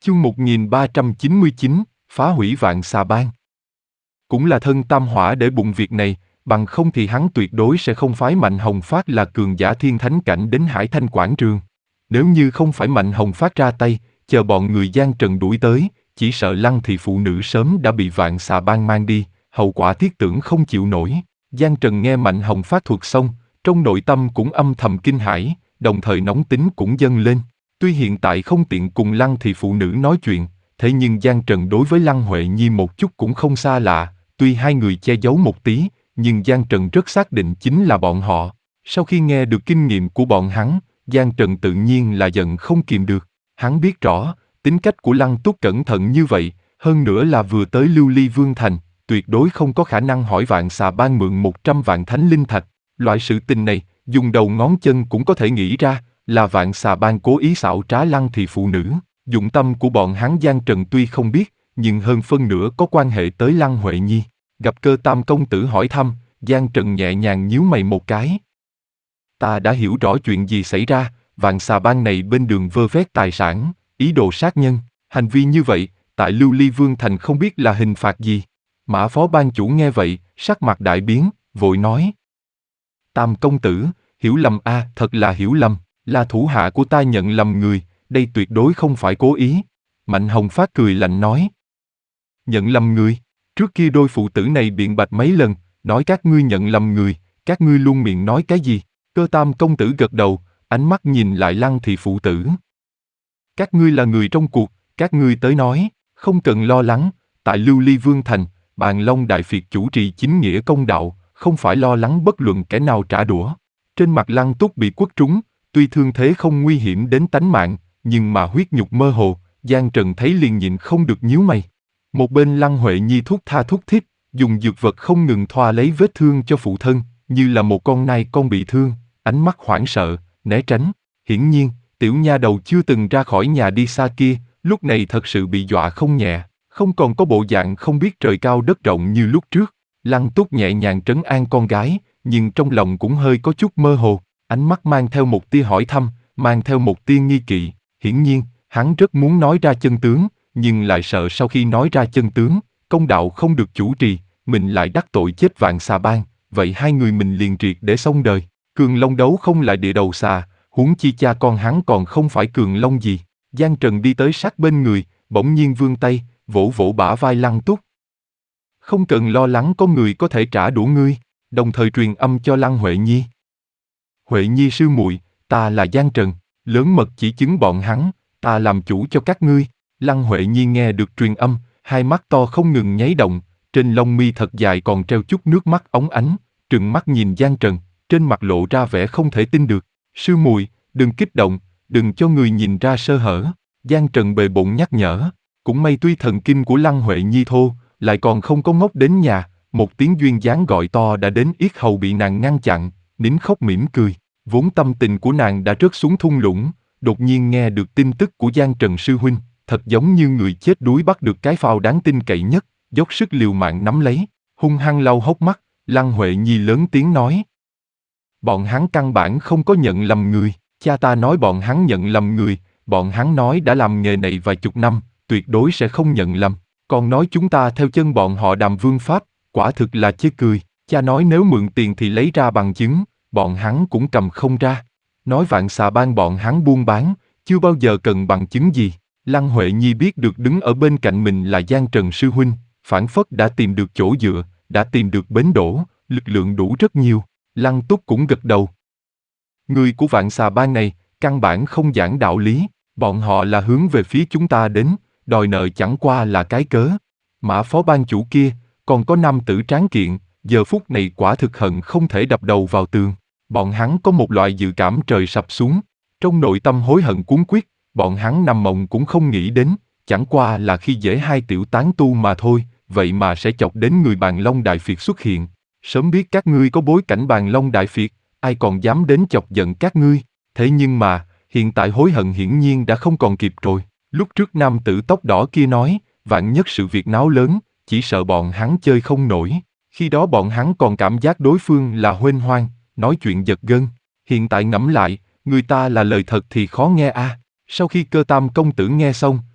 Chương 1399, phá hủy Vạn Xà Bang. Cũng là thân tam hỏa để bụng việc này, bằng không thì hắn tuyệt đối sẽ không phái Mạnh Hồng Phát là cường giả thiên thánh cảnh đến Hải Thanh Quảng Trường. Nếu như không phải Mạnh Hồng Phát ra tay, chờ bọn người Giang Trần đuổi tới, chỉ sợ Lăng thị phụ nữ sớm đã bị Vạn Xà Bang mang đi, hậu quả thiết tưởng không chịu nổi. Giang Trần nghe Mạnh Hồng Phát thuật xong, trong nội tâm cũng âm thầm kinh hãi, đồng thời nóng tính cũng dâng lên. Tuy hiện tại không tiện cùng Lăng thị phụ nữ nói chuyện, thế nhưng Giang Trần đối với Lăng Huệ Nhi một chút cũng không xa lạ, tuy hai người che giấu một tí, nhưng Giang Trần rất xác định chính là bọn họ. Sau khi nghe được kinh nghiệm của bọn hắn, Giang Trần tự nhiên là giận không kìm được. Hắn biết rõ, tính cách của Lăng Túc cẩn thận như vậy, hơn nữa là vừa tới Lưu Ly Vương Thành, tuyệt đối không có khả năng hỏi Vạn Xà Bang mượn 100 vạn thánh linh thạch. Loại sự tình này, dùng đầu ngón chân cũng có thể nghĩ ra, là Vạn Xà Bang cố ý xảo trá Lăng thị phụ nữ. Dụng tâm của bọn hắn Giang Trần tuy không biết, nhưng hơn phân nửa có quan hệ tới Lăng Huệ Nhi. Gặp Cơ Tam công tử hỏi thăm, Giang Trần nhẹ nhàng nhíu mày một cái. Ta đã hiểu rõ chuyện gì xảy ra, Vạn Xà Bang này bên đường vơ vét tài sản, ý đồ sát nhân, hành vi như vậy, tại Lưu Ly Vương Thành không biết là hình phạt gì. Mã phó ban chủ nghe vậy, sắc mặt đại biến, vội nói. Tam công tử, hiểu lầm a, thật là hiểu lầm, là thủ hạ của ta nhận lầm người, đây tuyệt đối không phải cố ý. Mạnh Hồng Phát cười lạnh nói. Nhận lầm người, trước kia đôi phụ tử này biện bạch mấy lần, nói các ngươi nhận lầm người, các ngươi luôn miệng nói cái gì? Cơ Tam công tử gật đầu, ánh mắt nhìn lại Lăng thị phụ tử. Các ngươi là người trong cuộc, các ngươi tới nói, không cần lo lắng, tại Lưu Ly Vương Thành, Bàn Long Đại Phiệt chủ trì chính nghĩa công đạo, không phải lo lắng bất luận kẻ nào trả đũa. Trên mặt Lăng Túc bị quất trúng, tuy thương thế không nguy hiểm đến tánh mạng, nhưng mà huyết nhục mơ hồ, Giang Trần thấy liền nhịn không được nhíu mày. Một bên Lăng Huệ Nhi thúc tha thúc thít, dùng dược vật không ngừng thoa lấy vết thương cho phụ thân, như là một con nai con bị thương, ánh mắt hoảng sợ, né tránh. Hiển nhiên, tiểu nha đầu chưa từng ra khỏi nhà đi xa kia, lúc này thật sự bị dọa không nhẹ, không còn có bộ dạng không biết trời cao đất rộng như lúc trước. Lăng Túc nhẹ nhàng trấn an con gái, nhưng trong lòng cũng hơi có chút mơ hồ, ánh mắt mang theo một tia hỏi thăm, mang theo một tia nghi kỵ. Hiển nhiên, hắn rất muốn nói ra chân tướng, nhưng lại sợ sau khi nói ra chân tướng, công đạo không được chủ trì, mình lại đắc tội chết Vạn Xà Bang, vậy hai người mình liền triệt để xong đời. Cường Long đấu không lại địa đầu xà, huống chi cha con hắn còn không phải Cường Long gì. Giang Trần đi tới sát bên người, bỗng nhiên vươn tay, vỗ vỗ bả vai Lăng Túc. Không cần lo lắng, có người có thể trả đũa ngươi, đồng thời truyền âm cho Lăng Huệ Nhi. Huệ Nhi sư muội, ta là Giang Trần, lớn mật chỉ chứng bọn hắn, ta làm chủ cho các ngươi. Lăng Huệ Nhi nghe được truyền âm, hai mắt to không ngừng nháy động, trên lông mi thật dài còn treo chút nước mắt óng ánh, trừng mắt nhìn Giang Trần, trên mặt lộ ra vẻ không thể tin được. Sư muội, đừng kích động, đừng cho người nhìn ra sơ hở. Giang Trần bề bộn nhắc nhở, cũng may tuy thần kinh của Lăng Huệ Nhi thô, lại còn không có ngốc đến nhà, một tiếng duyên dáng gọi to đã đến yết hầu bị nàng ngăn chặn, nín khóc mỉm cười. Vốn tâm tình của nàng đã rớt xuống thung lũng, đột nhiên nghe được tin tức của Giang Trần sư huynh, thật giống như người chết đuối bắt được cái phao đáng tin cậy nhất, dốc sức liều mạng nắm lấy, hung hăng lau hốc mắt. Lăng Huệ Nhi lớn tiếng nói. Bọn hắn căn bản không có nhận lầm người, cha ta nói bọn hắn nhận lầm người, bọn hắn nói đã làm nghề này vài chục năm, tuyệt đối sẽ không nhận lầm, còn nói chúng ta theo chân bọn họ đàm vương pháp, quả thực là chê cười, cha nói nếu mượn tiền thì lấy ra bằng chứng, bọn hắn cũng cầm không ra, nói Vạn Xà Bang bọn hắn buôn bán, chưa bao giờ cần bằng chứng gì. Lăng Huệ Nhi biết được đứng ở bên cạnh mình là Giang Trần sư huynh, phảng phất đã tìm được chỗ dựa, đã tìm được bến đỗ, lực lượng đủ rất nhiều. Lăng Túc cũng gật đầu. Người của Vạn Xà Bang này, căn bản không giảng đạo lý, bọn họ là hướng về phía chúng ta đến, đòi nợ chẳng qua là cái cớ. Mã phó ban chủ kia, còn có nam tử tráng kiện, giờ phút này quả thực hận không thể đập đầu vào tường. Bọn hắn có một loại dự cảm trời sập xuống, trong nội tâm hối hận cuống quyết, bọn hắn nằm mộng cũng không nghĩ đến, chẳng qua là khi dễ hai tiểu tán tu mà thôi, vậy mà sẽ chọc đến người Bàn Long Đại Phiệt xuất hiện. Sớm biết các ngươi có bối cảnh Bàn Long Đại Phiệt, ai còn dám đến chọc giận các ngươi, thế nhưng mà, hiện tại hối hận hiển nhiên đã không còn kịp rồi. Lúc trước nam tử tóc đỏ kia nói, vạn nhất sự việc náo lớn, chỉ sợ bọn hắn chơi không nổi, khi đó bọn hắn còn cảm giác đối phương là huênh hoang, nói chuyện giật gân, hiện tại ngẫm lại, người ta là lời thật thì khó nghe a. Sau khi Cơ Tam công tử nghe xong,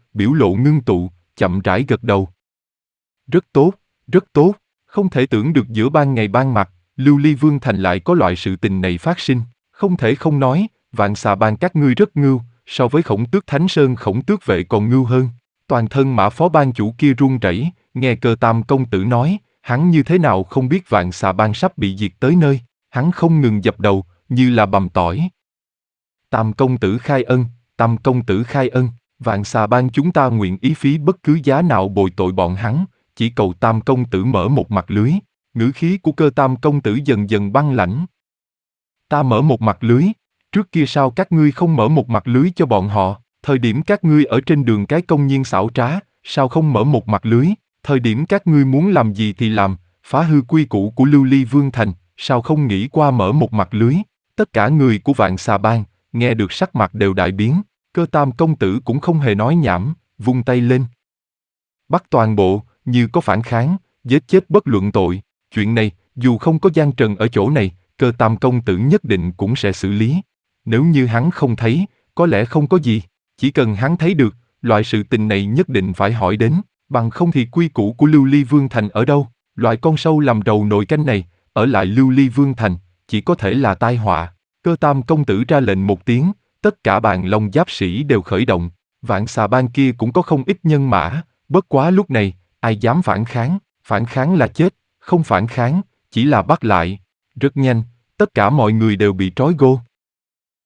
biểu lộ ngưng tụ, chậm rãi gật đầu. Rất tốt, rất tốt, không thể tưởng được giữa ban ngày ban mặt, Lưu Ly Vương Thành lại có loại sự tình này phát sinh, không thể không nói, Vạn Xà Bang các ngươi rất ngưu, so với Khổng Tước Thánh Sơn Khổng Tước Vệ còn ngưu hơn. Toàn thân Mã Phó Ban chủ kia run rẩy, nghe Cơ Tam công tử nói, hắn như thế nào không biết Vạn Xà Bang sắp bị diệt tới nơi, hắn không ngừng dập đầu, như là bằm tỏi. Tam công tử khai ân, Tam công tử khai ân, Vạn Xà Bang chúng ta nguyện ý phí bất cứ giá nào bồi tội bọn hắn, chỉ cầu Tam công tử mở một mặt lưới. Ngữ khí của Cơ Tam công tử dần dần băng lãnh. Ta mở một mặt lưới, trước kia sao các ngươi không mở một mặt lưới cho bọn họ, thời điểm các ngươi ở trên đường cái công nhiên xảo trá, sao không mở một mặt lưới, thời điểm các ngươi muốn làm gì thì làm, phá hư quy củ của Lưu Ly Vương Thành, sao không nghĩ qua mở một mặt lưới. Tất cả người của Vạn Xà Bang, nghe được sắc mặt đều đại biến, Cơ Tam công tử cũng không hề nói nhảm, vung tay lên. Bắt toàn bộ, như có phản kháng, giết chết bất luận tội. Chuyện này, dù không có Giang Trần ở chỗ này, Cơ Tam công tử nhất định cũng sẽ xử lý. Nếu như hắn không thấy, có lẽ không có gì. Chỉ cần hắn thấy được, loại sự tình này nhất định phải hỏi đến, bằng không thì quy củ của Lưu Ly Vương Thành ở đâu? Loại con sâu làm đầu nồi canh này, ở lại Lưu Ly Vương Thành, chỉ có thể là tai họa. Cơ Tam công tử ra lệnh một tiếng, tất cả bàn long giáp sĩ đều khởi động. Vạn Xà Bang kia cũng có không ít nhân mã, bất quá lúc này, ai dám phản kháng là chết, không phản kháng, chỉ là bắt lại. Rất nhanh, tất cả mọi người đều bị trói gô.